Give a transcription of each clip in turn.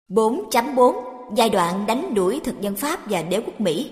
4.4 Giai đoạn đánh đuổi thực dân Pháp và đế quốc Mỹ.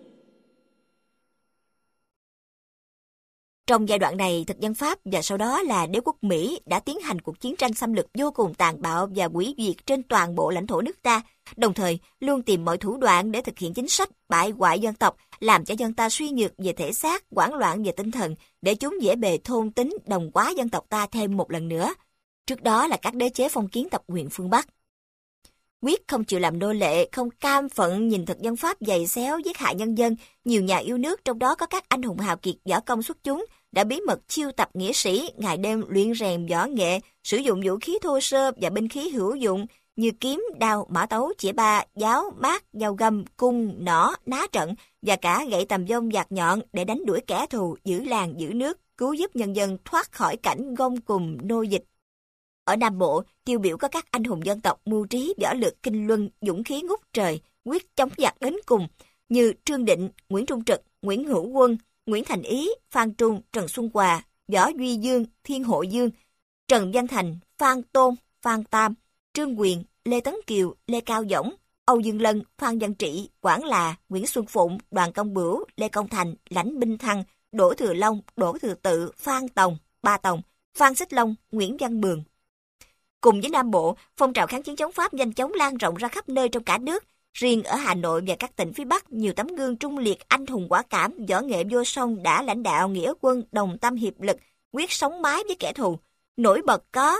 Trong giai đoạn này, thực dân Pháp và sau đó là đế quốc Mỹ đã tiến hành cuộc chiến tranh xâm lược vô cùng tàn bạo và hủy diệt trên toàn bộ lãnh thổ nước ta, đồng thời luôn tìm mọi thủ đoạn để thực hiện chính sách bại hoại dân tộc, làm cho dân ta suy nhược về thể xác, hoảng loạn về tinh thần, để chúng dễ bề thôn tính đồng hóa dân tộc ta thêm một lần nữa. Trước đó là các đế chế phong kiến tập quyền phương Bắc. Quyết không chịu làm nô lệ, không cam phận nhìn thực dân Pháp giày xéo giết hại nhân dân, nhiều nhà yêu nước, trong đó có các anh hùng hào kiệt võ công xuất chúng, đã bí mật chiêu tập nghĩa sĩ, ngày đêm luyện rèn võ nghệ, sử dụng vũ khí thô sơ và binh khí hữu dụng như kiếm, đao, mã tấu, chĩa ba, giáo, mác, dao găm, cung, nỏ, ná trận và cả gậy tầm vông dạt nhọn để đánh đuổi kẻ thù, giữ làng giữ nước, cứu giúp nhân dân thoát khỏi cảnh gông cùm nô dịch. Ở Nam Bộ, tiêu biểu có các anh hùng dân tộc mưu trí, võ lược kinh luân, dũng khí ngút trời, quyết chống giặc đến cùng, như Trương Định, Nguyễn Trung Trực, Nguyễn Hữu Quân, Nguyễn Thành Ý, Phan Trung, Trần Xuân Hòa, Võ Duy Dương, Thiên Hộ Dương, Trần Văn Thành, Phan Tôn, Phan Tam, Trương Quyền, Lê Tấn Kiều, Lê Cao Dõng, Âu Dương Lân, Phan Văn Trị, Quảng Là, Nguyễn Xuân Phụng, Đoàn Công Bửu, Lê Công Thành, Lãnh Binh Thăng, Đỗ Thừa Long, Đỗ Thừa Tự, Phan Tòng, Ba Tòng, Phan Xích Long, Nguyễn Văn Bường. Cùng với Nam Bộ, phong trào kháng chiến chống Pháp nhanh chóng lan rộng ra khắp nơi trong cả nước. Riêng ở Hà Nội và các tỉnh phía Bắc, nhiều tấm gương trung liệt, anh hùng quả cảm, võ nghệ vô song đã lãnh đạo nghĩa quân đồng tâm hiệp lực, quyết sống mái với kẻ thù. Nổi bật có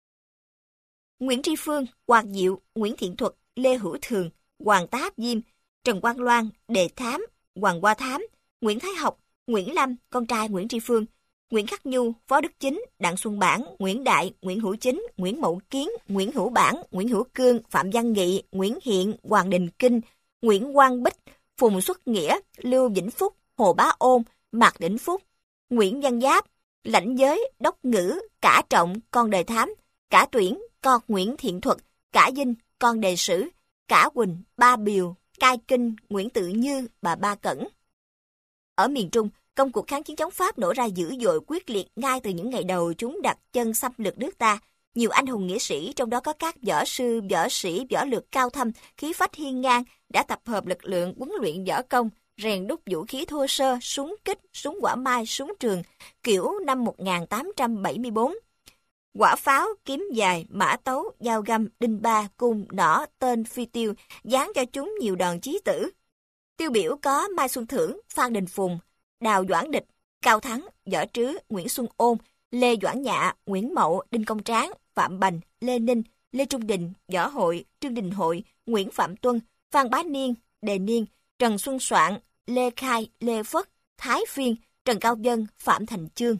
Nguyễn Tri Phương, Hoàng Diệu, Nguyễn Thiện Thuật, Lê Hữu Thường, Hoàng Tá Diêm, Trần Quang Loan, Đề Thám, Hoàng Hoa Thám, Nguyễn Thái Học, Nguyễn Lâm, con trai Nguyễn Tri Phương, Nguyễn Khắc Nhu, Phó Đức Chính, Đặng Xuân Bản, Nguyễn Đại, Nguyễn Hữu Chính, Nguyễn Mậu Kiến, Nguyễn Hữu Bản, Nguyễn Hữu Cương, Phạm Văn Nghị, Nguyễn Hiện, Hoàng Đình Kinh, Nguyễn Quang Bích, Phùng Xuất Nghĩa, Lưu Vĩnh Phúc, Hồ Bá Ôn, Mạc Đỉnh Phúc, Nguyễn Văn Giáp, Lãnh Giới, Đốc Ngữ, Cả Trọng, con Đề Thám, Cả Tuyển, con Nguyễn Thiện Thuật, Cả Dinh, con Đề Sử, Cả Quỳnh, Ba Biều, Cai Kinh, Nguyễn Tự Như, bà Ba Cẩn. Ở miền Trung, công cuộc kháng chiến chống Pháp nổ ra dữ dội quyết liệt ngay từ những ngày đầu chúng đặt chân xâm lược nước ta. Nhiều anh hùng nghĩa sĩ, trong đó có các võ sư, võ sĩ, võ lược cao thâm, khí phách hiên ngang, đã tập hợp lực lượng huấn luyện võ công, rèn đúc vũ khí thô sơ, súng kích, súng hỏa mai, súng trường, kiểu năm 1874. Quả pháo, kiếm dài, mã tấu, dao găm, đinh ba, cung, nỏ, tên, phi tiêu, dán cho chúng nhiều đòn chí tử. Tiêu biểu có Mai Xuân Thưởng, Phan Đình Phùng, Đào Doãn Địch, Cao Thắng, Võ Trứ, Nguyễn Xuân Ôn, Lê Doãn Nhạ, Nguyễn Mậu, Đinh Công Tráng, Phạm Bành, Lê Ninh, Lê Trung Đình, Võ Hội, Trương Đình Hội, Nguyễn Phạm Tuân, Phan Bá Niên, Đề Niên, Trần Xuân Soạn, Lê Khai, Lê Phất, Thái Phiên, Trần Cao Dân, Phạm Thành Chương.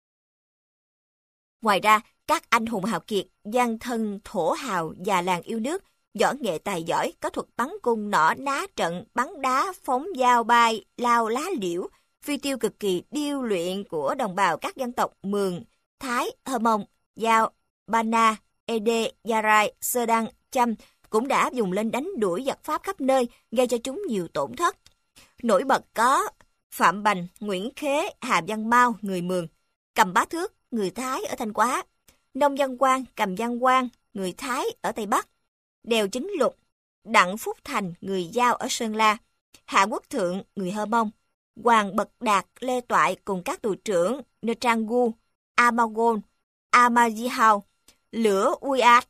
Ngoài ra, các anh hùng hào kiệt, gian thân, thổ hào, già làng yêu nước, võ nghệ tài giỏi, có thuật bắn cung, nỏ, ná trận, bắn đá, phóng dao bay, lao lá liễu, phi tiêu cực kỳ điêu luyện của đồng bào các dân tộc Mường, Thái, Hơ Mông, Dao, Ba Na, Ede, Gia Rai, Sơ Đăng, Chăm cũng đã dùng lên đánh đuổi giặc Pháp khắp nơi, gây cho chúng nhiều tổn thất. Nổi bật có Phạm Bành, Nguyễn Khế, Hà Văn Mau, người Mường, Cầm Bá Thước, người Thái ở Thanh Hóa, Nông Văn Quang, Cầm Văn Quang, người Thái ở Tây Bắc, Đèo Chính Lục, Đặng Phúc Thành, người Dao ở Sơn La, Hạ Quốc Thượng, người Hơ Mông, Hoàng Bật Đạt, Lê Toại cùng các tù trưởng Nơ Trang Gu, Amagon, Amazihao, Lửa Uiat.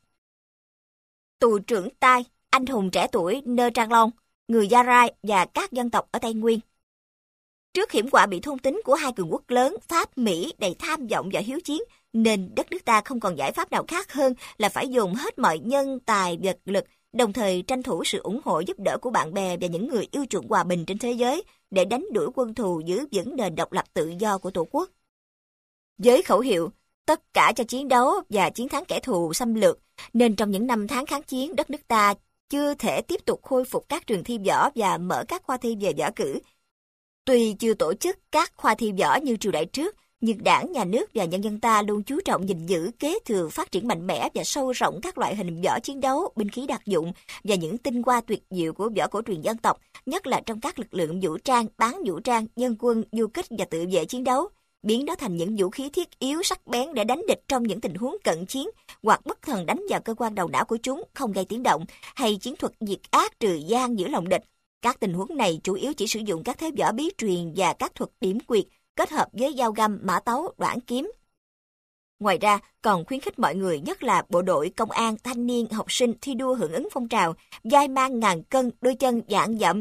Tù trưởng Tai, anh hùng trẻ tuổi Nơ Trang Long, người Gia Rai và các dân tộc ở Tây Nguyên. Trước hiểm họa bị thôn tính của hai cường quốc lớn Pháp, Mỹ đầy tham vọng và hiếu chiến, nên đất nước ta không còn giải pháp nào khác hơn là phải dùng hết mọi nhân tài vật lực, đồng thời tranh thủ sự ủng hộ giúp đỡ của bạn bè và những người yêu chuộng hòa bình trên thế giới để đánh đuổi quân thù, giữ vững nền độc lập tự do của Tổ quốc. Với khẩu hiệu tất cả cho chiến đấu và chiến thắng kẻ thù xâm lược, nên trong những năm tháng kháng chiến, đất nước ta chưa thể tiếp tục khôi phục các trường thi võ và mở các khoa thi về võ cử. Tuy chưa tổ chức các khoa thi võ như triều đại trước, nhưng Đảng, Nhà nước và nhân dân ta luôn chú trọng gìn giữ, kế thừa, phát triển mạnh mẽ và sâu rộng các loại hình võ chiến đấu, binh khí đặc dụng và những tinh hoa tuyệt diệu của võ cổ truyền dân tộc, nhất là trong các lực lượng vũ trang, bán vũ trang, dân quân, du kích và tự vệ chiến đấu. biến nó thành những vũ khí thiết yếu sắc bén để đánh địch trong những tình huống cận chiến, hoặc bất thần đánh vào cơ quan đầu não của chúng không gây tiếng động, hay chiến thuật diệt ác trừ gian giữa lòng địch. Các tình huống này chủ yếu chỉ sử dụng các thế võ bí truyền và các thuật điểm quyệt kết hợp với dao găm, mã tấu, đoản kiếm. Ngoài ra, còn khuyến khích mọi người, nhất là bộ đội, công an, thanh niên, học sinh thi đua hưởng ứng phong trào, vai mang ngàn cân, đôi chân vạn dặm,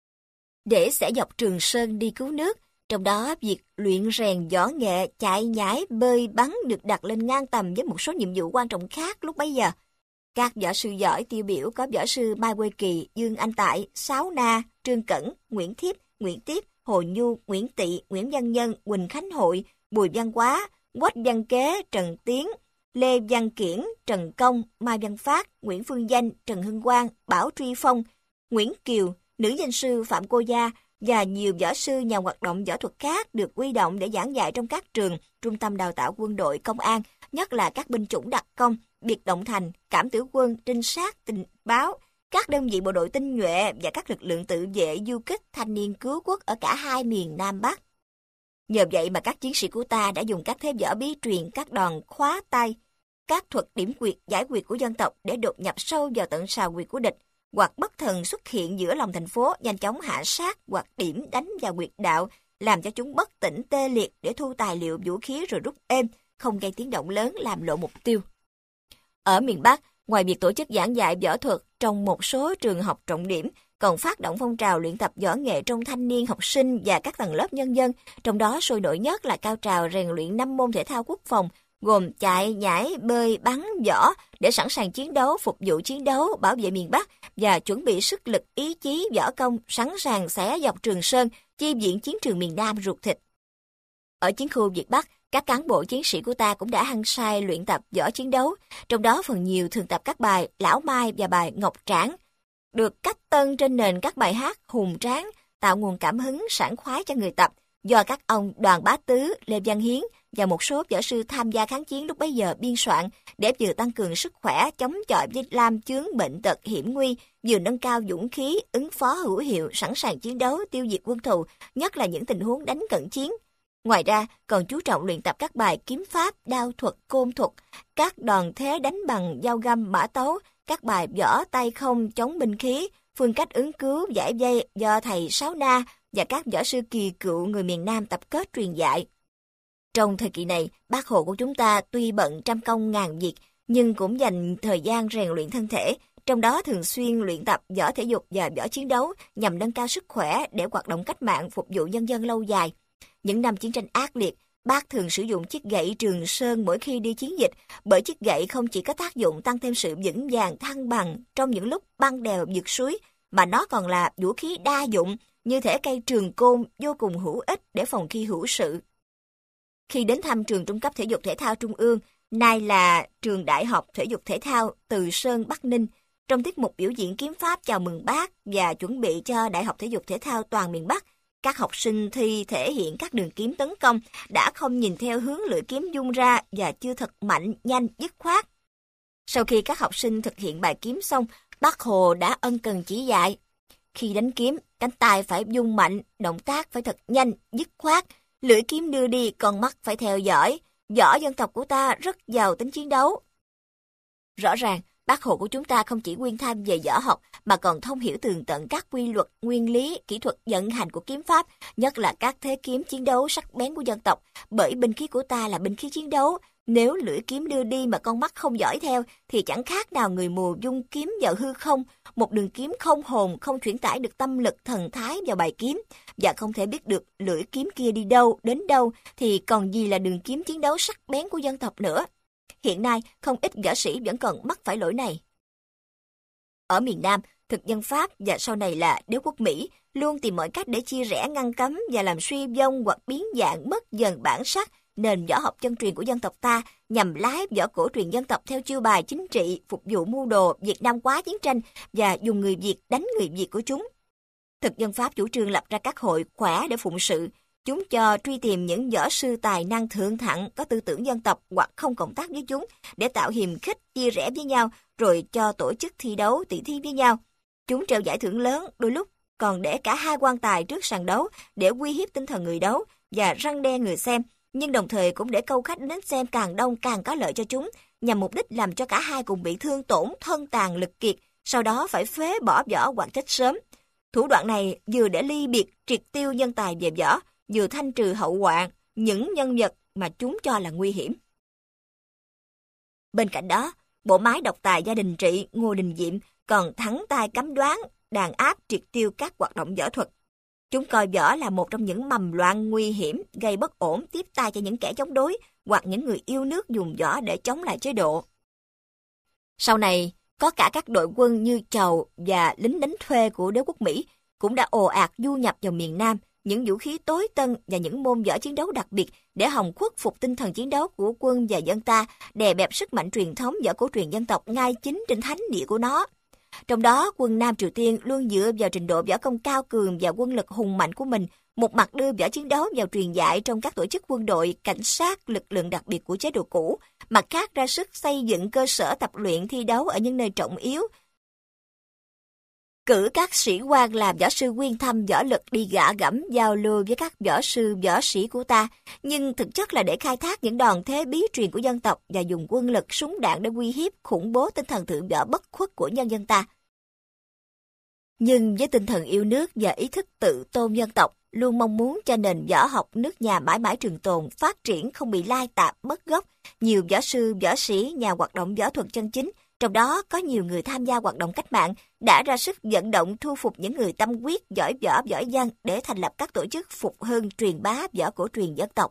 để sẽ dọc Trường Sơn đi cứu nước. Trong đó, việc luyện rèn võ nghệ, chạy nhảy, bơi, bắn được đặt lên ngang tầm với một số nhiệm vụ quan trọng khác lúc bấy giờ. Các võ sư giỏi tiêu biểu có võ sư Mai Quê Kỳ, Dương Anh Tại, Sáo Na, Trương Cẩn, Nguyễn Thiếp, Nguyễn Tiếp, Hồ Nhu, Nguyễn Tị, Nguyễn Văn Nhân, Quỳnh Khánh Hội, Bùi Văn Quá, Quách Văn Kế, Trần Tiến, Lê Văn Kiển, Trần Công, Mai Văn Phát, Nguyễn Phương Danh, Trần Hưng Quang, Bảo Truy Phong, Nguyễn Kiều, nữ danh sư Phạm Cô Gia và nhiều võ sư nhà hoạt động võ thuật khác được huy động để giảng dạy trong các trường, trung tâm đào tạo quân đội, công an, nhất là các binh chủng đặc công, biệt động thành, cảm tử quân, trinh sát, tình báo, các đơn vị bộ đội tinh nhuệ và các lực lượng tự vệ, du kích, thanh niên cứu quốc ở cả hai miền Nam Bắc. Nhờ vậy mà các chiến sĩ của ta đã dùng các thế võ bí truyền, các đòn khóa tay, các thuật điểm quyệt, giải quyệt của dân tộc để đột nhập sâu vào tận sào quyệt của địch, hoặc bất thần xuất hiện giữa lòng thành phố, nhanh chóng hạ sát hoặc điểm đánh vào quyệt đạo, làm cho chúng bất tỉnh tê liệt để thu tài liệu vũ khí rồi rút êm, không gây tiếng động lớn làm lộ mục tiêu. Ở miền Bắc, ngoài việc tổ chức giảng dạy võ thuật trong một số trường học trọng điểm, còn phát động phong trào luyện tập võ nghệ trong thanh niên, học sinh và các tầng lớp nhân dân, trong đó sôi nổi nhất là cao trào rèn luyện 5 môn thể thao quốc phòng, gồm chạy, nhảy, bơi, bắn, võ, để sẵn sàng chiến đấu, phục vụ chiến đấu, bảo vệ miền Bắc và chuẩn bị sức lực, ý chí, võ công, sẵn sàng xẻ dọc Trường Sơn, chi viện chiến trường miền Nam ruột thịt. Ở chiến khu Việt Bắc, các cán bộ chiến sĩ của ta cũng đã hăng say luyện tập võ chiến đấu, trong đó phần nhiều thường tập các bài Lão Mai và bài Ngọc Trảng, được cách tân trên nền các bài hát hùng tráng, tạo nguồn cảm hứng sảng khoái cho người tập, do các ông Đoàn Bá Tứ, Lê Văn Hiến và một số võ sư tham gia kháng chiến lúc bấy giờ biên soạn, để vừa tăng cường sức khỏe, chống chọi với lam chướng bệnh tật hiểm nguy, vừa nâng cao dũng khí, ứng phó hữu hiệu, sẵn sàng chiến đấu, tiêu diệt quân thù, nhất là những tình huống đánh cận chiến. Ngoài ra, còn chú trọng luyện tập các bài kiếm pháp, đao thuật, côn thuật, các đòn thế đánh bằng dao găm, mã tấu, các bài võ tay không chống binh khí, phương cách ứng cứu, giải vây do thầy Sáo Na và các võ sư kỳ cựu người miền Nam tập kết truyền dạy. Trong thời kỳ này, Bác Hồ của chúng ta tuy bận trăm công ngàn việc, nhưng cũng dành thời gian rèn luyện thân thể, trong đó thường xuyên luyện tập võ thể dục và võ chiến đấu nhằm nâng cao sức khỏe để hoạt động cách mạng phục vụ nhân dân lâu dài. Những năm chiến tranh ác liệt, Bác thường sử dụng chiếc gậy Trường Sơn mỗi khi đi chiến dịch, bởi chiếc gậy không chỉ có tác dụng tăng thêm sự vững vàng thăng bằng trong những lúc băng đèo vượt suối, mà nó còn là vũ khí đa dụng như thể cây trường côn vô cùng hữu ích để phòng khi hữu sự. Khi đến thăm trường Trung cấp Thể dục Thể thao Trung ương, nay là trường Đại học Thể dục Thể thao Từ Sơn, Bắc Ninh, trong tiết mục biểu diễn kiếm pháp chào mừng Bác và chuẩn bị cho Đại học Thể dục Thể thao toàn miền Bắc, các học sinh thi thể hiện các đường kiếm tấn công đã không nhìn theo hướng lưỡi kiếm vung ra và chưa thật mạnh, nhanh, dứt khoát. Sau khi các học sinh thực hiện bài kiếm xong, Bác Hồ đã ân cần chỉ dạy. Khi đánh kiếm, cánh tay phải vung mạnh, động tác phải thật nhanh, dứt khoát, lưỡi kiếm đưa đi, con mắt phải theo dõi. Võ dân tộc của ta rất giàu tính chiến đấu. Rõ ràng, Bác Hồ của chúng ta không chỉ nguyên tham về võ học mà còn thông hiểu tường tận các quy luật, nguyên lý, kỹ thuật vận hành của kiếm pháp, nhất là các thế kiếm chiến đấu sắc bén của dân tộc, bởi binh khí của ta là binh khí chiến đấu. Nếu lưỡi kiếm đưa đi mà con mắt không dõi theo thì chẳng khác nào người mù dung kiếm vào hư không, một đường kiếm không hồn, không chuyển tải được tâm lực thần thái vào bài kiếm và không thể biết được lưỡi kiếm kia đi đâu, đến đâu thì còn gì là đường kiếm chiến đấu sắc bén của dân tộc nữa. Hiện nay, không ít võ sĩ vẫn còn mắc phải lỗi này. Ở miền Nam, thực dân Pháp và sau này là đế quốc Mỹ luôn tìm mọi cách để chia rẽ, ngăn cấm và làm suy vong hoặc biến dạng mất dần bản sắc nền võ học chân truyền của dân tộc ta, nhằm lái võ cổ truyền dân tộc theo chiêu bài chính trị, phục vụ mưu đồ Việt Nam hóa chiến tranh và dùng người Việt đánh người Việt của chúng. Thực dân Pháp chủ trương lập ra các hội khỏe để phụng sự. Chúng cho truy tìm những võ sư tài năng thượng thặng có tư tưởng dân tộc hoặc không cộng tác với chúng để tạo hiềm khích, chia rẽ với nhau, rồi cho tổ chức thi đấu, tỷ thí với nhau. Chúng treo giải thưởng lớn, đôi lúc còn để cả hai quan tài trước sàn đấu để uy hiếp tinh thần người đấu và răn đe người xem. nhưng đồng thời cũng để câu khách đến xem càng đông càng có lợi cho chúng, nhằm mục đích làm cho cả hai cùng bị thương tổn, thân tàn lực kiệt, sau đó phải phế bỏ võ hoặc chết sớm. Thủ đoạn này vừa để ly biệt triệt tiêu nhân tài về võ, vừa thanh trừ hậu hoạn những nhân vật mà chúng cho là nguy hiểm. Bên cạnh đó, bộ máy độc tài gia đình Trị Ngô Đình Diệm còn thắng tay cấm đoán, đàn áp triệt tiêu các hoạt động võ thuật. Chúng coi võ là một trong những mầm loạn nguy hiểm, gây bất ổn tiếp tay cho những kẻ chống đối hoặc những người yêu nước dùng võ để chống lại chế độ. Sau này, có cả các đội quân như Chầu và lính đánh thuê của đế quốc Mỹ cũng đã ồ ạt du nhập vào miền Nam những vũ khí tối tân và những môn võ chiến đấu đặc biệt để hòng khuất phục tinh thần chiến đấu của quân và dân ta, đè bẹp sức mạnh truyền thống võ cổ truyền dân tộc ngay chính trên thánh địa của nó. Trong đó, quân Nam Triều Tiên luôn dựa vào trình độ võ công cao cường và quân lực hùng mạnh của mình, một mặt đưa võ chiến đấu vào truyền dạy trong các tổ chức quân đội, cảnh sát, lực lượng đặc biệt của chế độ cũ, mặt khác ra sức xây dựng cơ sở tập luyện thi đấu ở những nơi trọng yếu, cử các sĩ quan làm võ sư quyên thâm võ lực đi gạ gẫm giao lưu với các võ sư võ sĩ của ta, nhưng thực chất là để khai thác những đòn thế bí truyền của dân tộc và dùng quân lực súng đạn để uy hiếp khủng bố tinh thần thượng võ bất khuất của nhân dân ta. Nhưng với tinh thần yêu nước và ý thức tự tôn dân tộc, luôn mong muốn cho nền võ học nước nhà mãi mãi trường tồn, phát triển không bị lai tạp mất gốc, nhiều võ sư, võ sĩ, nhà hoạt động võ thuật chân chính, trong đó có nhiều người tham gia hoạt động cách mạng, đã ra sức vận động thu phục những người tâm huyết, giỏi võ, giỏi văn để thành lập các tổ chức phục hưng truyền bá võ cổ truyền dân tộc.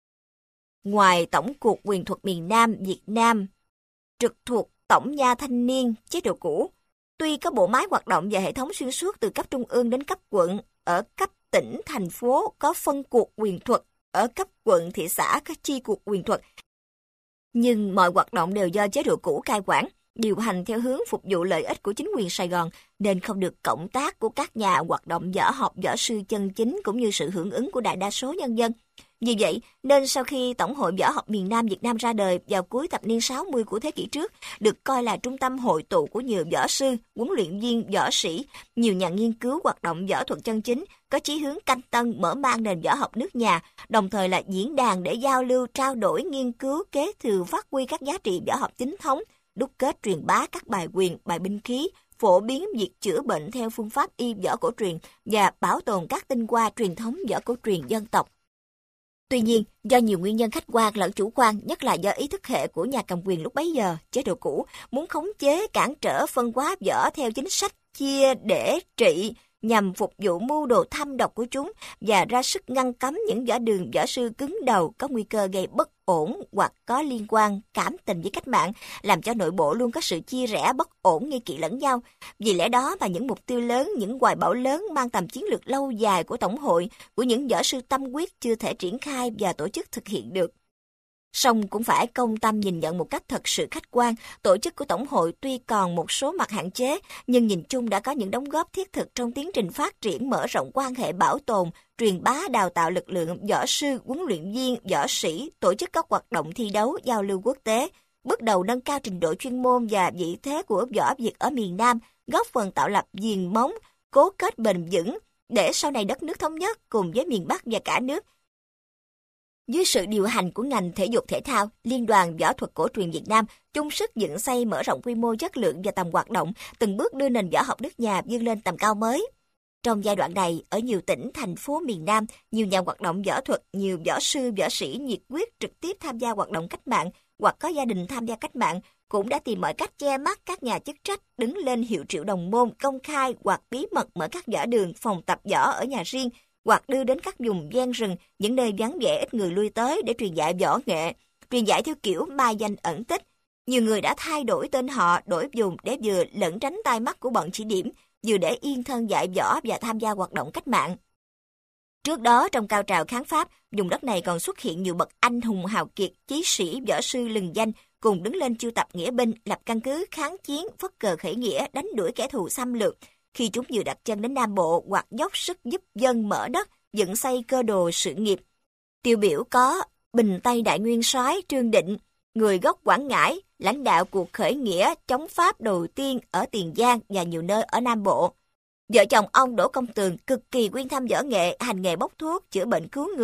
Ngoài Tổng cục Quyền thuật miền Nam Việt Nam, trực thuộc Tổng nha Thanh niên chế độ cũ, tuy có bộ máy hoạt động và hệ thống xuyên suốt từ cấp trung ương đến cấp quận, ở cấp tỉnh, thành phố có phân cuộc quyền thuật, ở cấp quận, thị xã có chi cuộc quyền thuật, nhưng mọi hoạt động đều do chế độ cũ cai quản, điều hành theo hướng phục vụ lợi ích của chính quyền Sài Gòn, nên không được cộng tác của các nhà hoạt động võ học, võ sư chân chính cũng như sự hưởng ứng của đại đa số nhân dân. Vì vậy, nên sau khi Tổng hội Võ học miền Nam Việt Nam ra đời vào cuối thập niên 60 của thế kỷ trước, được coi là trung tâm hội tụ của nhiều võ sư, huấn luyện viên, võ sĩ, nhiều nhà nghiên cứu hoạt động võ thuật chân chính, có chí hướng canh tân mở mang nền võ học nước nhà, đồng thời là diễn đàn để giao lưu, trao đổi, nghiên cứu, kế thừa, phát huy các giá trị võ học chính thống, đúc kết truyền bá các bài quyền, bài binh khí, phổ biến việc chữa bệnh theo phương pháp y võ cổ truyền và bảo tồn các tinh hoa truyền thống võ cổ truyền dân tộc. Tuy nhiên, do nhiều nguyên nhân khách quan lẫn chủ quan, nhất là do ý thức hệ của nhà cầm quyền lúc bấy giờ, chế độ cũ muốn khống chế, cản trở, phân hóa võ theo chính sách chia để trị nhằm phục vụ mưu đồ thâm độc của chúng và ra sức ngăn cấm những võ đường võ sư cứng đầu có nguy cơ gây bất ổn hoặc có liên quan cảm tình với cách mạng, làm cho nội bộ luôn có sự chia rẽ bất ổn nghi kỵ lẫn nhau. Vì lẽ đó mà những mục tiêu lớn, những hoài bão lớn mang tầm chiến lược lâu dài của Tổng hội, của những võ sư tâm huyết chưa thể triển khai và tổ chức thực hiện được. Song cũng phải công tâm nhìn nhận một cách thật sự khách quan, tổ chức của Tổng hội tuy còn một số mặt hạn chế, nhưng nhìn chung đã có những đóng góp thiết thực trong tiến trình phát triển mở rộng quan hệ bảo tồn, truyền bá đào tạo lực lượng võ sư, huấn luyện viên, võ sĩ, tổ chức các hoạt động thi đấu, giao lưu quốc tế, bước đầu nâng cao trình độ chuyên môn và vị thế của võ Việt ở miền Nam, góp phần tạo lập viền móng, cố kết bền vững, để sau này đất nước thống nhất cùng với miền Bắc và cả nước. Dưới sự điều hành của ngành thể dục thể thao, Liên đoàn Võ thuật cổ truyền Việt Nam chung sức dựng xây mở rộng quy mô, chất lượng và tầm hoạt động, từng bước đưa nền võ học nước nhà vươn lên tầm cao mới. Trong giai đoạn này, ở nhiều tỉnh, thành phố miền Nam, nhiều nhà hoạt động võ thuật, nhiều võ sư, võ sĩ nhiệt huyết trực tiếp tham gia hoạt động cách mạng hoặc có gia đình tham gia cách mạng, cũng đã tìm mọi cách che mắt các nhà chức trách, đứng lên hiệu triệu đồng môn, công khai hoặc bí mật mở các võ đường, phòng tập võ ở nhà riêng, hoặc đưa đến các vùng ven rừng, những nơi vắng vẻ ít người lui tới để truyền dạy võ nghệ, truyền dạy theo kiểu mai danh ẩn tích. Nhiều người đã thay đổi tên họ, đổi vùng để vừa lẩn tránh tai mắt của bọn chỉ điểm, vừa để yên thân dạy võ và tham gia hoạt động cách mạng. Trước đó, trong cao trào kháng Pháp, vùng đất này còn xuất hiện nhiều bậc anh hùng hào kiệt, chí sĩ, võ sư lừng danh, cùng đứng lên chiêu tập nghĩa binh, lập căn cứ kháng chiến, phất cờ khởi nghĩa, đánh đuổi kẻ thù xâm lược. Khi chúng vừa đặt chân đến Nam Bộ hoặc dốc sức giúp dân mở đất, dựng xây cơ đồ sự nghiệp. Tiêu biểu có Bình Tây Đại Nguyên Soái Trương Định, người gốc Quảng Ngãi, lãnh đạo cuộc khởi nghĩa chống Pháp đầu tiên ở Tiền Giang và nhiều nơi ở Nam Bộ. Vợ chồng ông Đỗ Công Tường cực kỳ quyên thâm võ nghệ, hành nghề bốc thuốc, chữa bệnh cứu người,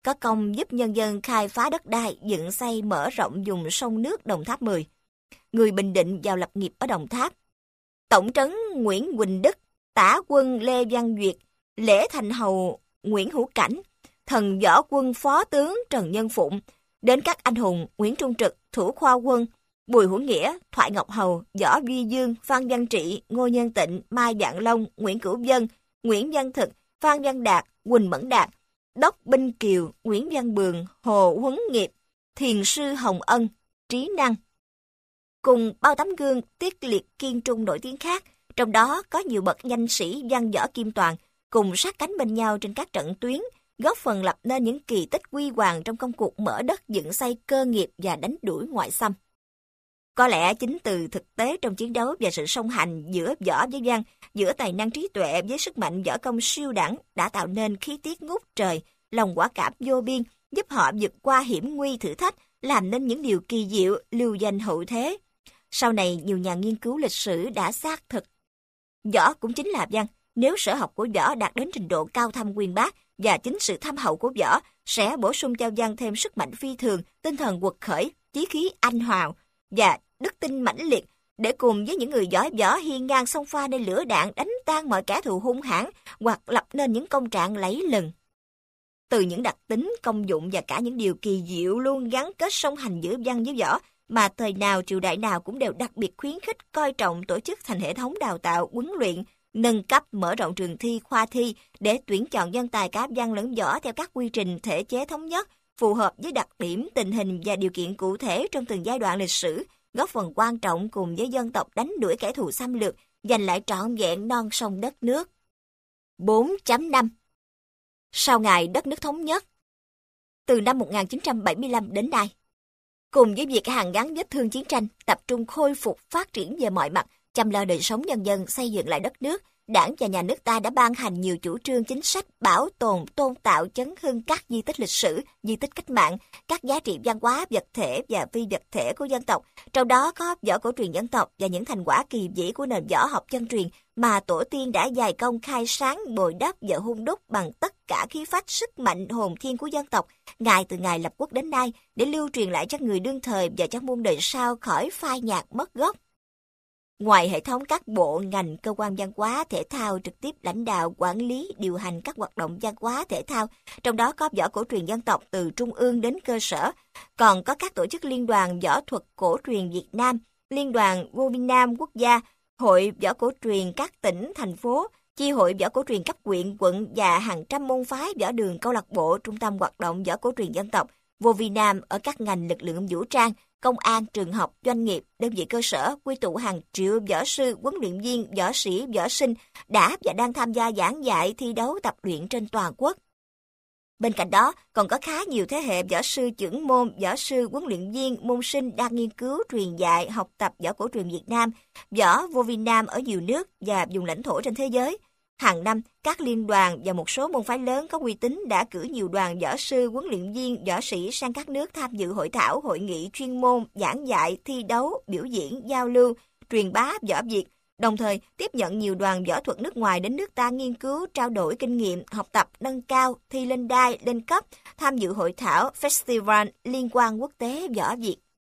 có công giúp nhân dân khai phá đất đai, dựng xây mở rộng vùng sông nước Đồng Tháp 10. Người Bình Định vào lập nghiệp ở Đồng Tháp. Tổng trấn Nguyễn Quỳnh Đức, tả quân Lê Văn Duyệt, lễ thành hầu Nguyễn Hữu Cảnh, thần võ quân phó tướng Trần Nhân Phụng, đến các anh hùng Nguyễn Trung Trực, Thủ Khoa Quân, Bùi Hữu Nghĩa, Thoại Ngọc Hầu, Võ Duy Dương, Phan Văn Trị, Ngô Nhân Tịnh, Mai Vạn Long, Nguyễn Cửu Vân, Nguyễn Văn Thực, Phan Văn Đạt, Quỳnh Mẫn Đạt, Đốc Binh Kiều, Nguyễn Văn Bường, Hồ Huấn Nghiệp, Thiền sư Hồng Ân, Trí Năng. Cùng bao tấm gương tiết liệt kiên trung nổi tiếng khác, trong đó có nhiều bậc danh sĩ văn võ kim toàn, cùng sát cánh bên nhau trên các trận tuyến, góp phần lập nên những kỳ tích huy hoàng trong công cuộc mở đất dựng xây cơ nghiệp và đánh đuổi ngoại xâm. Có lẽ chính từ thực tế trong chiến đấu và sự song hành giữa võ với văn, giữa tài năng trí tuệ với sức mạnh võ công siêu đẳng đã tạo nên khí tiết ngút trời, lòng quả cảm vô biên, giúp họ vượt qua hiểm nguy thử thách, làm nên những điều kỳ diệu, lưu danh hậu thế. Sau này, nhiều nhà nghiên cứu lịch sử đã xác thực. Võ cũng chính là văn, nếu sở học của võ đạt đến trình độ cao thâm uyên bác và chính sự thâm hậu của võ sẽ bổ sung cho văn thêm sức mạnh phi thường, tinh thần quật khởi, chí khí anh hào và đức tin mãnh liệt để cùng với những người giỏi võ hiên ngang xông pha nơi lửa đạn đánh tan mọi kẻ thù hung hãn hoặc lập nên những công trạng lẫy lừng. Từ những đặc tính, công dụng và cả những điều kỳ diệu luôn gắn kết song hành giữa văn với võ mà thời nào triều đại nào cũng đều đặc biệt khuyến khích coi trọng tổ chức thành hệ thống đào tạo, huấn luyện, nâng cấp mở rộng trường thi, khoa thi để tuyển chọn nhân tài cả văn lẫn võ theo các quy trình thể chế thống nhất, phù hợp với đặc điểm, tình hình và điều kiện cụ thể trong từng giai đoạn lịch sử, góp phần quan trọng cùng với dân tộc đánh đuổi kẻ thù xâm lược, giành lại trọn vẹn non sông đất nước. 4.5 Sau ngày đất nước thống nhất, từ năm 1975 đến nay, cùng với việc hàn gắn vết thương chiến tranh, tập trung khôi phục phát triển về mọi mặt, chăm lo đời sống nhân dân, xây dựng lại đất nước, Đảng và nhà nước ta đã ban hành nhiều chủ trương chính sách bảo tồn, tôn tạo, chấn hưng các di tích lịch sử, di tích cách mạng, các giá trị văn hóa vật thể và phi vật thể của dân tộc, trong đó có võ cổ truyền dân tộc và những thành quả kỳ vĩ của nền võ học chân truyền mà tổ tiên đã dày công khai sáng, bồi đắp và hun đúc bằng tất cả khí phách, sức mạnh hồn thiên của dân tộc, ngay từ ngày lập quốc đến nay, để lưu truyền lại cho người đương thời và cho muôn đời sau khỏi phai nhạt mất gốc. Ngoài hệ thống các bộ, ngành, cơ quan văn hóa, thể thao trực tiếp lãnh đạo, quản lý, điều hành các hoạt động văn hóa, thể thao, trong đó có võ cổ truyền dân tộc từ trung ương đến cơ sở, còn có các tổ chức liên đoàn võ thuật cổ truyền Việt Nam, liên đoàn vô Việt Nam quốc gia, hội võ cổ truyền các tỉnh, thành phố, chi hội võ cổ truyền cấp huyện, quận và hàng trăm môn phái võ đường, câu lạc bộ, trung tâm hoạt động võ cổ truyền dân tộc, vô Việt Nam ở các ngành lực lượng vũ trang, công an, trường học, doanh nghiệp, đơn vị cơ sở quy tụ hàng triệu võ sư, huấn luyện viên, võ sĩ, võ sinh đã và đang tham gia giảng dạy, thi đấu, tập luyện trên toàn quốc. Bên cạnh đó, còn có khá nhiều thế hệ võ sư chưởng môn, võ sư, huấn luyện viên, môn sinh đang nghiên cứu, truyền dạy, học tập võ cổ truyền Việt Nam, võ vô Việt Nam ở nhiều nước và vùng lãnh thổ trên thế giới. Hàng năm, các liên đoàn và một số môn phái lớn có uy tín đã cử nhiều đoàn võ sư, huấn luyện viên, võ sĩ sang các nước tham dự hội thảo, hội nghị chuyên môn, giảng dạy, thi đấu, biểu diễn, giao lưu, truyền bá võ Việt, đồng thời tiếp nhận nhiều đoàn võ thuật nước ngoài đến nước ta nghiên cứu, trao đổi kinh nghiệm, học tập, nâng cao, thi lên đai, lên cấp, tham dự hội thảo, festival liên quan quốc tế võ Việt.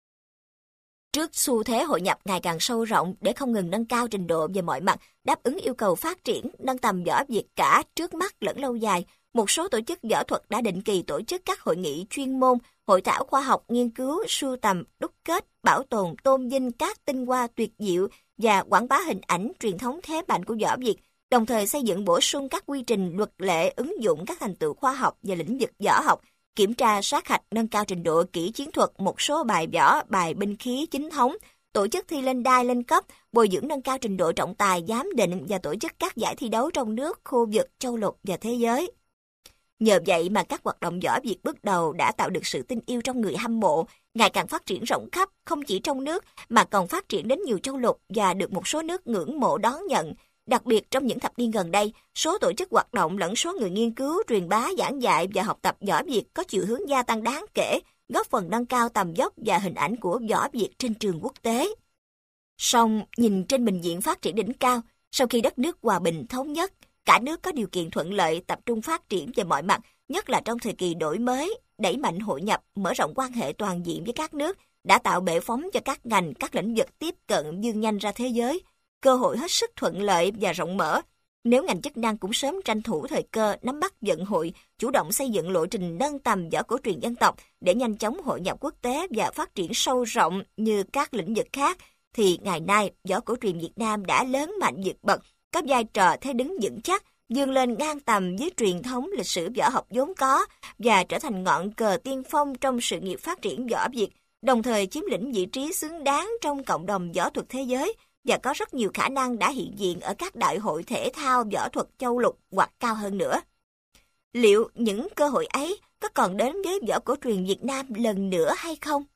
Trước xu thế hội nhập ngày càng sâu rộng để không ngừng nâng cao trình độ về mọi mặt, đáp ứng yêu cầu phát triển, nâng tầm võ Việt cả trước mắt lẫn lâu dài, một số tổ chức võ thuật đã định kỳ tổ chức các hội nghị chuyên môn, hội thảo khoa học nghiên cứu, sưu tầm, đúc kết, bảo tồn, tôn vinh các tinh hoa tuyệt diệu và quảng bá hình ảnh truyền thống thế mạnh của võ Việt, đồng thời xây dựng bổ sung các quy trình, luật lệ, ứng dụng các thành tựu khoa học về lĩnh vực võ học, kiểm tra sát hạch, nâng cao trình độ kỹ chiến thuật một số bài võ, bài binh khí chính thống, tổ chức thi lên đai lên cấp, bồi dưỡng nâng cao trình độ trọng tài, giám định và tổ chức các giải thi đấu trong nước, khu vực, châu lục và thế giới. Nhờ vậy mà các hoạt động võ Việt bước đầu đã tạo được sự tin yêu trong người hâm mộ, ngày càng phát triển rộng khắp, không chỉ trong nước mà còn phát triển đến nhiều châu lục và được một số nước ngưỡng mộ đón nhận. Đặc biệt trong những thập niên gần đây, số tổ chức hoạt động lẫn số người nghiên cứu, truyền bá, giảng dạy và học tập võ Việt có chiều hướng gia tăng đáng kể, góp phần nâng cao tầm vóc và hình ảnh của võ Việt trên trường quốc tế. Song nhìn trên bình diện phát triển đỉnh cao, sau khi đất nước hòa bình thống nhất, Cả nước có điều kiện thuận lợi tập trung phát triển về mọi mặt, nhất là trong thời kỳ đổi mới, đẩy mạnh hội nhập, mở rộng quan hệ toàn diện với các nước, đã tạo bệ phóng cho các ngành, các lĩnh vực tiếp cận vươn nhanh ra thế giới. Cơ hội hết sức thuận lợi và rộng mở. Nếu ngành chức năng cũng sớm tranh thủ thời cơ, nắm bắt vận hội, chủ động xây dựng lộ trình nâng tầm võ cổ truyền dân tộc để nhanh chóng hội nhập quốc tế và phát triển sâu rộng như các lĩnh vực khác, thì ngày nay võ cổ truyền Việt Nam đã lớn mạnh vượt bậc, có vai trò thế đứng vững chắc, vươn lên ngang tầm với truyền thống lịch sử võ học vốn có và trở thành ngọn cờ tiên phong trong sự nghiệp phát triển võ Việt, đồng thời chiếm lĩnh vị trí xứng đáng trong cộng đồng võ thuật thế giới và có rất nhiều khả năng đã hiện diện ở các đại hội thể thao võ thuật châu lục hoặc cao hơn nữa. Liệu những cơ hội ấy có còn đến với võ cổ truyền Việt Nam lần nữa hay không?